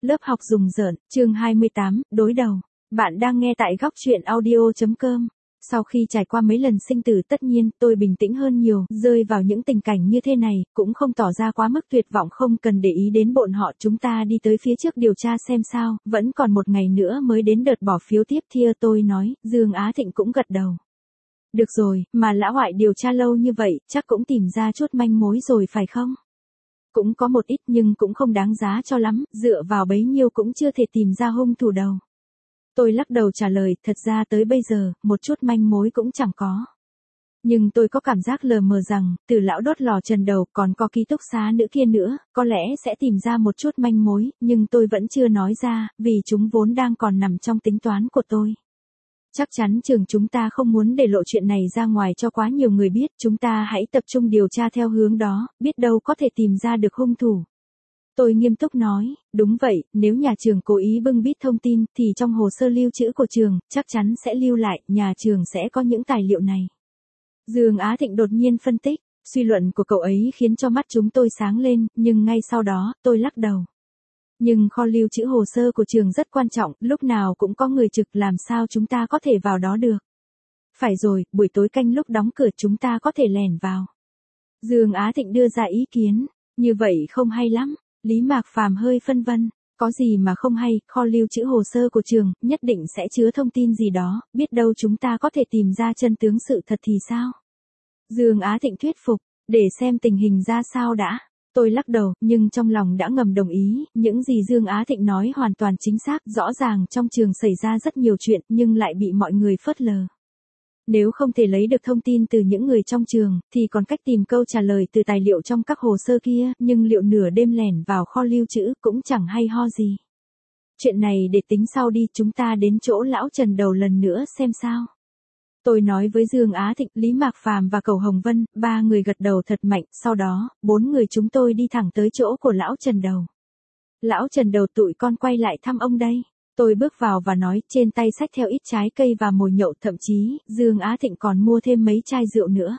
Lớp học rùng rợn, chương 28, đối đầu. Bạn đang nghe tại góc truyện audio.com. Sau khi trải qua mấy lần sinh tử tất nhiên tôi bình tĩnh hơn nhiều, rơi vào những tình cảnh như thế này, cũng không tỏ ra quá mức tuyệt vọng không cần để ý đến bọn họ chúng ta đi tới phía trước điều tra xem sao, vẫn còn một ngày nữa mới đến đợt bỏ phiếu tiếp theo tôi nói, Dương Á Thịnh cũng gật đầu. Được rồi, mà lão ngoại điều tra lâu như vậy, chắc cũng tìm ra chút manh mối rồi phải không? Cũng có một ít nhưng cũng không đáng giá cho lắm, dựa vào bấy nhiêu cũng chưa thể tìm ra hung thủ đầu. Tôi lắc đầu trả lời, thật ra tới bây giờ, một chút manh mối cũng chẳng có. Nhưng tôi có cảm giác lờ mờ rằng, từ lão đốt lò trần đầu còn có ký túc xá nữ kia nữa, có lẽ sẽ tìm ra một chút manh mối, nhưng tôi vẫn chưa nói ra, vì chúng vốn đang còn nằm trong tính toán của tôi. Chắc chắn trường chúng ta không muốn để lộ chuyện này ra ngoài cho quá nhiều người biết, chúng ta hãy tập trung điều tra theo hướng đó, biết đâu có thể tìm ra được hung thủ. Tôi nghiêm túc nói, đúng vậy, nếu nhà trường cố ý bưng bít thông tin, thì trong hồ sơ lưu trữ của trường, chắc chắn sẽ lưu lại, nhà trường sẽ có những tài liệu này. Dương Á Thịnh đột nhiên phân tích, suy luận của cậu ấy khiến cho mắt chúng tôi sáng lên, nhưng ngay sau đó, tôi lắc đầu. Nhưng kho lưu trữ hồ sơ của trường rất quan trọng, lúc nào cũng có người trực làm sao chúng ta có thể vào đó được. Phải rồi, buổi tối canh lúc đóng cửa chúng ta có thể lẻn vào. Dương Á Thịnh đưa ra ý kiến, như vậy không hay lắm, Lý Mạc Phàm hơi phân vân, có gì mà không hay, kho lưu trữ hồ sơ của trường, nhất định sẽ chứa thông tin gì đó, biết đâu chúng ta có thể tìm ra chân tướng sự thật thì sao? Dương Á Thịnh thuyết phục, để xem tình hình ra sao đã. Tôi lắc đầu, nhưng trong lòng đã ngầm đồng ý, những gì Dương Á Thịnh nói hoàn toàn chính xác, rõ ràng trong trường xảy ra rất nhiều chuyện, nhưng lại bị mọi người phớt lờ. Nếu không thể lấy được thông tin từ những người trong trường, thì còn cách tìm câu trả lời từ tài liệu trong các hồ sơ kia, nhưng liệu nửa đêm lẻn vào kho lưu trữ cũng chẳng hay ho gì. Chuyện này để tính sau đi, chúng ta đến chỗ lão Trần đầu lần nữa xem sao. Tôi nói với Dương Á Thịnh, Lý Mạc Phàm và Cầu Hồng Vân, ba người gật đầu thật mạnh, sau đó, bốn người chúng tôi đi thẳng tới chỗ của lão Trần đầu. Lão Trần đầu tụi con quay lại thăm ông đây. Tôi bước vào và nói, trên tay xách theo ít trái cây và mồi nhậu, thậm chí, Dương Á Thịnh còn mua thêm mấy chai rượu nữa.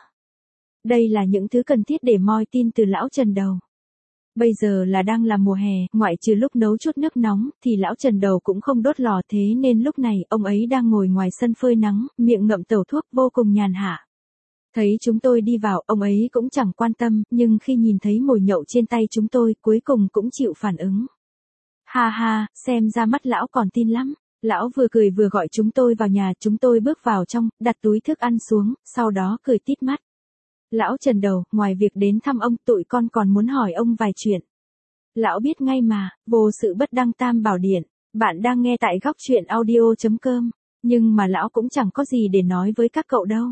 Đây là những thứ cần thiết để moi tin từ lão Trần đầu. Bây giờ là đang là mùa hè, ngoại trừ lúc nấu chút nước nóng, thì lão Trần đầu cũng không đốt lò thế nên lúc này, ông ấy đang ngồi ngoài sân phơi nắng, miệng ngậm tẩu thuốc vô cùng nhàn hạ. Thấy chúng tôi đi vào, ông ấy cũng chẳng quan tâm, nhưng khi nhìn thấy mồi nhậu trên tay chúng tôi, cuối cùng cũng chịu phản ứng. Ha ha, xem ra mắt lão còn tin lắm. Lão vừa cười vừa gọi chúng tôi vào nhà, chúng tôi bước vào trong, đặt túi thức ăn xuống, sau đó cười tít mắt. Lão Trần đầu, ngoài việc đến thăm ông, tụi con còn muốn hỏi ông vài chuyện. Lão biết ngay mà, vô sự bất đăng tam bảo điện, bạn đang nghe tại góc truyện audio.com, nhưng mà lão cũng chẳng có gì để nói với các cậu đâu.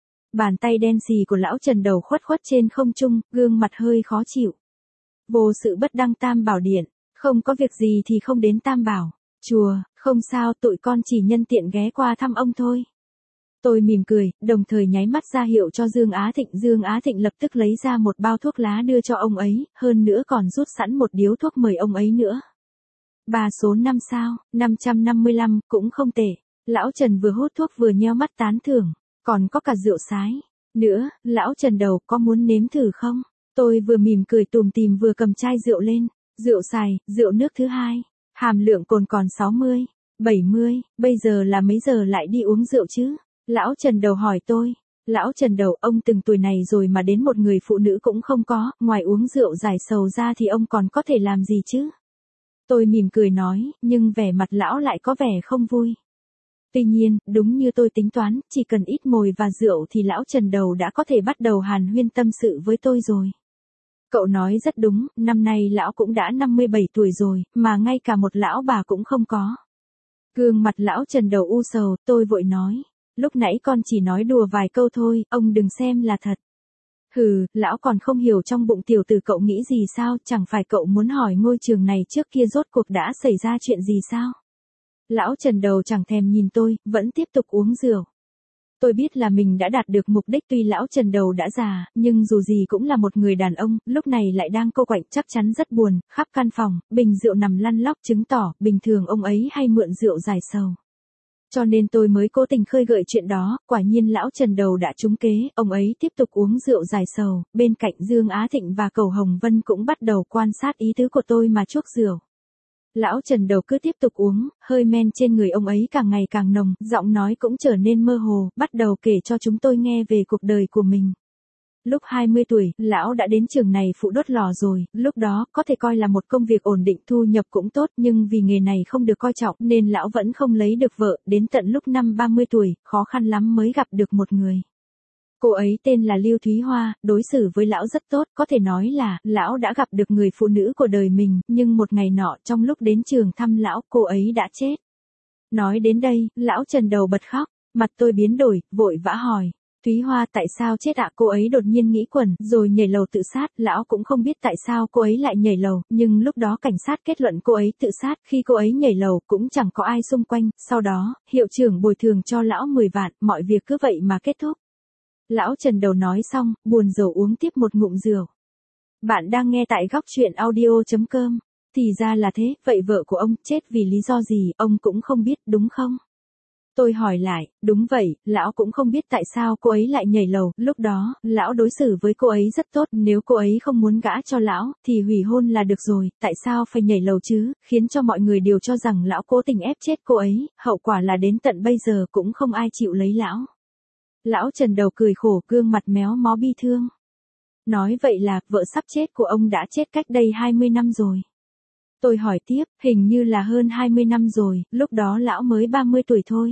Bàn tay đen xì của lão Trần đầu khuất khuất trên không trung, gương mặt hơi khó chịu. Vô sự bất đăng tam bảo điện, không có việc gì thì không đến tam bảo, chùa, không sao, tụi con chỉ nhân tiện ghé qua thăm ông thôi. Tôi mỉm cười, đồng thời nháy mắt ra hiệu cho Dương Á Thịnh. Dương Á Thịnh lập tức lấy ra một bao thuốc lá đưa cho ông ấy, hơn nữa còn rút sẵn một điếu thuốc mời ông ấy nữa. Bà số 5 sao, 555, cũng không tệ. Lão Trần vừa hút thuốc vừa nheo mắt tán thưởng, còn có cả rượu sái. Nữa, lão Trần đầu có muốn nếm thử không? Tôi vừa mỉm cười tùm tìm vừa cầm chai rượu lên. Rượu sài, rượu nước thứ hai, hàm lượng cồn còn 60, 70, bây giờ là mấy giờ lại đi uống rượu chứ? Lão Trần đầu hỏi tôi. Lão Trần đầu, ông từng tuổi này rồi mà đến một người phụ nữ cũng không có, ngoài uống rượu giải sầu ra thì ông còn có thể làm gì chứ? Tôi mỉm cười nói, nhưng vẻ mặt lão lại có vẻ không vui. Tuy nhiên, đúng như tôi tính toán, chỉ cần ít mồi và rượu thì lão Trần đầu đã có thể bắt đầu hàn huyên tâm sự với tôi rồi. Cậu nói rất đúng, năm nay lão cũng đã 57 tuổi rồi, mà ngay cả một lão bà cũng không có. Gương mặt lão Trần đầu u sầu, tôi vội nói. Lúc nãy con chỉ nói đùa vài câu thôi, ông đừng xem là thật. Hừ, lão còn không hiểu trong bụng tiểu tử cậu nghĩ gì sao, chẳng phải cậu muốn hỏi ngôi trường này trước kia rốt cuộc đã xảy ra chuyện gì sao? Lão Trần đầu chẳng thèm nhìn tôi, vẫn tiếp tục uống rượu. Tôi biết là mình đã đạt được mục đích tuy lão Trần đầu đã già, nhưng dù gì cũng là một người đàn ông, lúc này lại đang cô quạnh chắc chắn rất buồn, khắp căn phòng, bình rượu nằm lăn lóc chứng tỏ, bình thường ông ấy hay mượn rượu giải sầu. Cho nên tôi mới cố tình khơi gợi chuyện đó, quả nhiên lão Trần đầu đã trúng kế, ông ấy tiếp tục uống rượu giải sầu, bên cạnh Dương Á Thịnh và Cầu Hồng Vân cũng bắt đầu quan sát ý tứ của tôi mà chuốc rượu. Lão Trần đầu cứ tiếp tục uống, hơi men trên người ông ấy càng ngày càng nồng, giọng nói cũng trở nên mơ hồ, bắt đầu kể cho chúng tôi nghe về cuộc đời của mình. Lúc 20 tuổi, lão đã đến trường này phụ đốt lò rồi, lúc đó có thể coi là một công việc ổn định, thu nhập cũng tốt, nhưng vì nghề này không được coi trọng nên lão vẫn không lấy được vợ, đến tận lúc năm 30 tuổi, khó khăn lắm mới gặp được một người. Cô ấy tên là Lưu Thúy Hoa, đối xử với lão rất tốt, có thể nói là lão đã gặp được người phụ nữ của đời mình, nhưng một ngày nọ trong lúc đến trường thăm lão, cô ấy đã chết. Nói đến đây, lão Trần đầu bật khóc, mặt tôi biến đổi, vội vã hỏi. Thúy Hoa tại sao chết ạ? Cô ấy đột nhiên nghĩ quẩn, rồi nhảy lầu tự sát, lão cũng không biết tại sao cô ấy lại nhảy lầu, nhưng lúc đó cảnh sát kết luận cô ấy tự sát, khi cô ấy nhảy lầu cũng chẳng có ai xung quanh, sau đó, hiệu trưởng bồi thường cho lão 10 vạn, mọi việc cứ vậy mà kết thúc. Lão Trần đầu nói xong, buồn rầu uống tiếp một ngụm rượu. Bạn đang nghe tại góc truyện audio.com. Thì ra là thế, vậy vợ của ông chết vì lý do gì, ông cũng không biết đúng không? Tôi hỏi lại, đúng vậy, lão cũng không biết tại sao cô ấy lại nhảy lầu, lúc đó, lão đối xử với cô ấy rất tốt, nếu cô ấy không muốn gả cho lão, thì hủy hôn là được rồi, tại sao phải nhảy lầu chứ, khiến cho mọi người đều cho rằng lão cố tình ép chết cô ấy, hậu quả là đến tận bây giờ cũng không ai chịu lấy lão. Lão Trần đầu cười khổ, gương mặt méo mó bi thương. Nói vậy là, vợ sắp chết của ông đã chết cách đây 20 năm rồi. Tôi hỏi tiếp, hình như là hơn 20 năm rồi, lúc đó lão mới 30 tuổi thôi.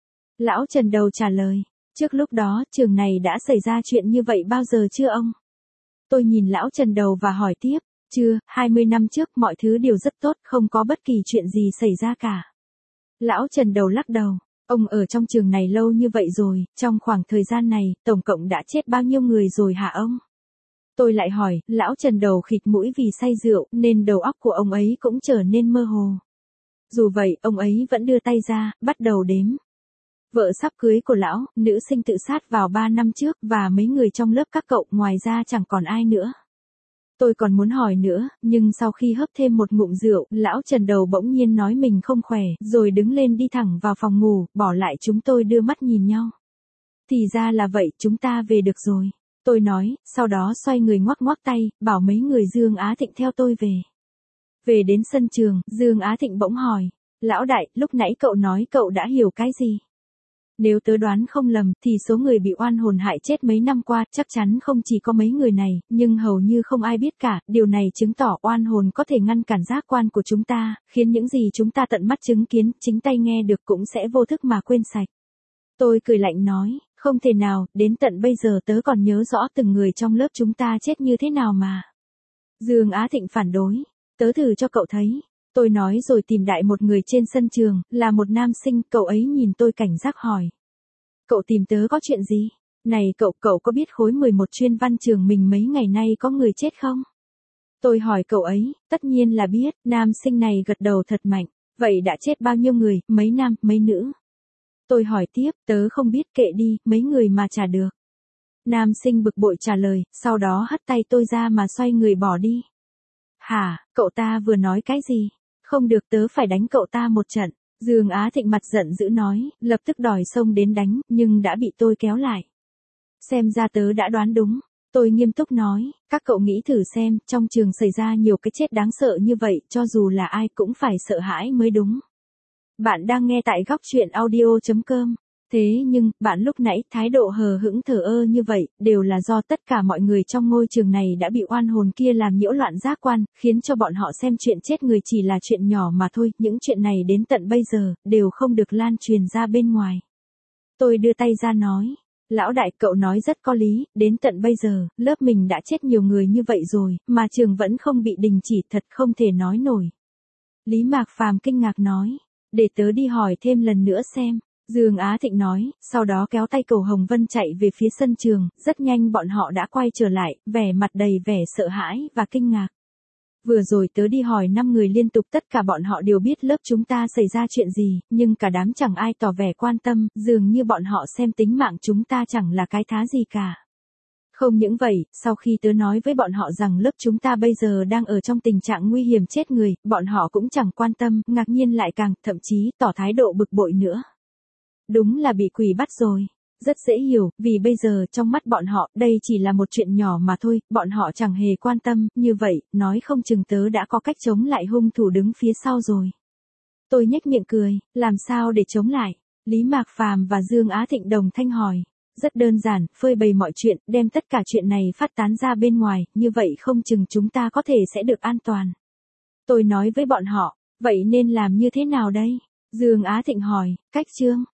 Lão Trần đầu trả lời, trước lúc đó, trường này đã xảy ra chuyện như vậy bao giờ chưa ông? Tôi nhìn lão Trần đầu và hỏi tiếp, chưa, 20 năm trước mọi thứ đều rất tốt, không có bất kỳ chuyện gì xảy ra cả. Lão Trần đầu lắc đầu, ông ở trong trường này lâu như vậy rồi, trong khoảng thời gian này, tổng cộng đã chết bao nhiêu người rồi hả ông? Tôi lại hỏi, lão Trần đầu khịt mũi vì say rượu, nên đầu óc của ông ấy cũng trở nên mơ hồ. Dù vậy, ông ấy vẫn đưa tay ra, bắt đầu đếm. Vợ sắp cưới của lão, nữ sinh tự sát vào 3 năm trước, và mấy người trong lớp các cậu, ngoài ra chẳng còn ai nữa. Tôi còn muốn hỏi nữa, nhưng sau khi hớp thêm một ngụm rượu, lão Trần đầu bỗng nhiên nói mình không khỏe, rồi đứng lên đi thẳng vào phòng ngủ, bỏ lại chúng tôi đưa mắt nhìn nhau. Thì ra là vậy, chúng ta về được rồi. Tôi nói, sau đó xoay người ngoắc ngoắc tay, bảo mấy người Dương Á Thịnh theo tôi về. Về đến sân trường, Dương Á Thịnh bỗng hỏi, lão đại, lúc nãy cậu nói cậu đã hiểu cái gì? Nếu tớ đoán không lầm, thì số người bị oan hồn hại chết mấy năm qua, chắc chắn không chỉ có mấy người này, nhưng hầu như không ai biết cả, điều này chứng tỏ oan hồn có thể ngăn cản giác quan của chúng ta, khiến những gì chúng ta tận mắt chứng kiến, chính tay nghe được cũng sẽ vô thức mà quên sạch. Tôi cười lạnh nói, không thể nào, đến tận bây giờ tớ còn nhớ rõ từng người trong lớp chúng ta chết như thế nào mà. Dương Á Thịnh phản đối, tớ thử cho cậu thấy. Tôi nói rồi tìm đại một người trên sân trường, là một nam sinh, cậu ấy nhìn tôi cảnh giác hỏi. Cậu tìm tớ có chuyện gì? Này cậu có biết khối 11 chuyên văn trường mình mấy ngày nay có người chết không? Tôi hỏi cậu ấy, tất nhiên là biết, nam sinh này gật đầu thật mạnh. Vậy đã chết bao nhiêu người, mấy nam, mấy nữ? Tôi hỏi tiếp, tớ không biết, kệ đi, mấy người mà trả được. Nam sinh bực bội trả lời, sau đó hất tay tôi ra mà xoay người bỏ đi. Hả, cậu ta vừa nói cái gì? Không được, tớ phải đánh cậu ta một trận. Dương Á Thịnh mặt giận dữ nói, lập tức đòi xông đến đánh, nhưng đã bị tôi kéo lại. Xem ra tớ đã đoán đúng. Tôi nghiêm túc nói, các cậu nghĩ thử xem, trong trường xảy ra nhiều cái chết đáng sợ như vậy, cho dù là ai cũng phải sợ hãi mới đúng. Bạn đang nghe tại góc truyện audio.com. Thế nhưng, bạn lúc nãy thái độ hờ hững thờ ơ như vậy, đều là do tất cả mọi người trong ngôi trường này đã bị oan hồn kia làm nhiễu loạn giác quan, khiến cho bọn họ xem chuyện chết người chỉ là chuyện nhỏ mà thôi, những chuyện này đến tận bây giờ, đều không được lan truyền ra bên ngoài. Tôi đưa tay ra nói, lão đại cậu nói rất có lý, đến tận bây giờ, lớp mình đã chết nhiều người như vậy rồi, mà trường vẫn không bị đình chỉ, thật không thể nói nổi. Lý Mạc Phàm kinh ngạc nói, để tớ đi hỏi thêm lần nữa xem. Dương Á Thịnh nói, sau đó kéo tay Cầu Hồng Vân chạy về phía sân trường, rất nhanh bọn họ đã quay trở lại, vẻ mặt đầy vẻ sợ hãi và kinh ngạc. Vừa rồi tớ đi hỏi 5 người liên tục, tất cả bọn họ đều biết lớp chúng ta xảy ra chuyện gì, nhưng cả đám chẳng ai tỏ vẻ quan tâm, dường như bọn họ xem tính mạng chúng ta chẳng là cái thá gì cả. Không những vậy, sau khi tớ nói với bọn họ rằng lớp chúng ta bây giờ đang ở trong tình trạng nguy hiểm chết người, bọn họ cũng chẳng quan tâm, ngạc nhiên lại càng, thậm chí tỏ thái độ bực bội nữa. Đúng là bị quỷ bắt rồi. Rất dễ hiểu, vì bây giờ trong mắt bọn họ, đây chỉ là một chuyện nhỏ mà thôi, bọn họ chẳng hề quan tâm, như vậy, nói không chừng tớ đã có cách chống lại hung thủ đứng phía sau rồi. Tôi nhếch miệng cười, làm sao để chống lại? Lý Mạc Phàm và Dương Á Thịnh đồng thanh hỏi. Rất đơn giản, phơi bày mọi chuyện, đem tất cả chuyện này phát tán ra bên ngoài, như vậy không chừng chúng ta có thể sẽ được an toàn. Tôi nói với bọn họ, vậy nên làm như thế nào đây? Dương Á Thịnh hỏi, cách chương.